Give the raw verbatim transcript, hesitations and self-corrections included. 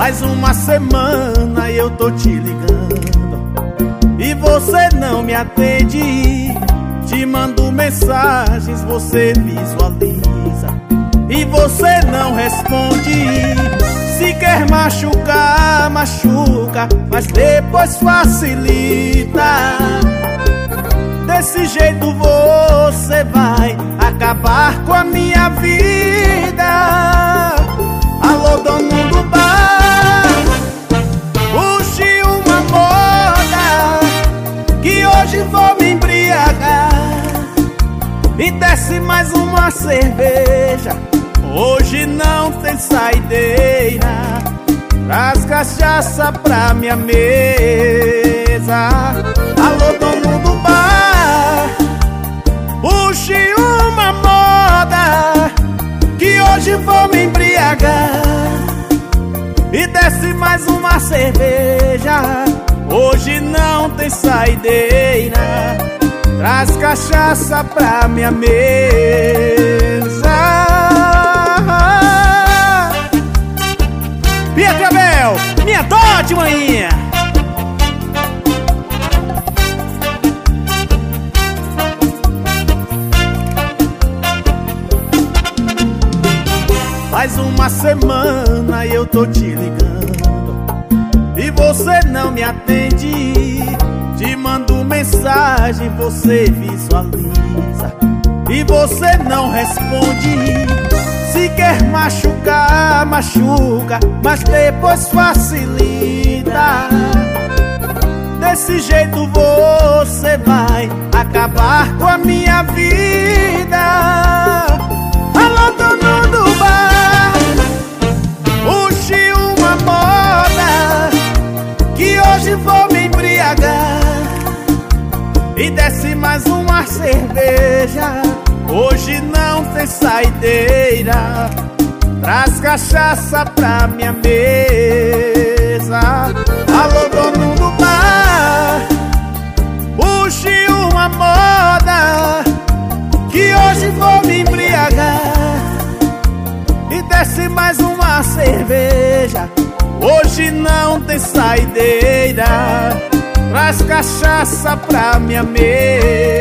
Faz uma semana eu tô te ligando e você não me atende. Te mando mensagens, você visualiza e você não responde. Se quer machucar, machuca, mas depois facilita. Desse jeito você vai acabar com a minha vida. Alô, dono do bar, puxe uma moda que hoje vou me embriagar. Me desce mais uma cerveja, hoje não tem saideira. Traz cachaça pra minha mesa. Alô, dono do bar, puxe uma moda que hoje vou me embriagar. E desce mais uma cerveja, hoje não tem saideira. Traz cachaça pra minha mesa. Pietra Bel, minha dote, maninha. Faz uma semana eu tô te ligando e você não me atende. Te mando mensagem, você visualiza e você não responde. Se quer machucar, machuca, mas depois facilita. Desse jeito você vai acabar com a minha vida. Alô, dono do bar, puxe uma moda que hoje vou me embriagar. E desce mais uma cerveja, hoje não tem saideira. Traz cachaça pra minha mesa. Alô, dono do bar, puxe uma moda que hoje vou me embriagar. E desce mais uma cerveja, hoje não tem saideira. Traz cachaça pra minha mesa.